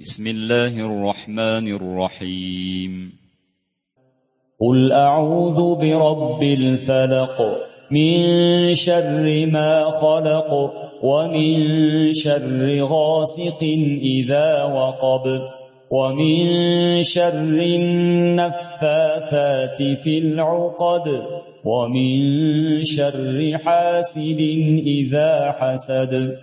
بسم الله الرحمن الرحيم قل أعوذ برب الفلق من شر ما خلق ومن شر غاسق إذا وقب ومن شر النفاثات في العقد ومن شر حاسد إذا حسد.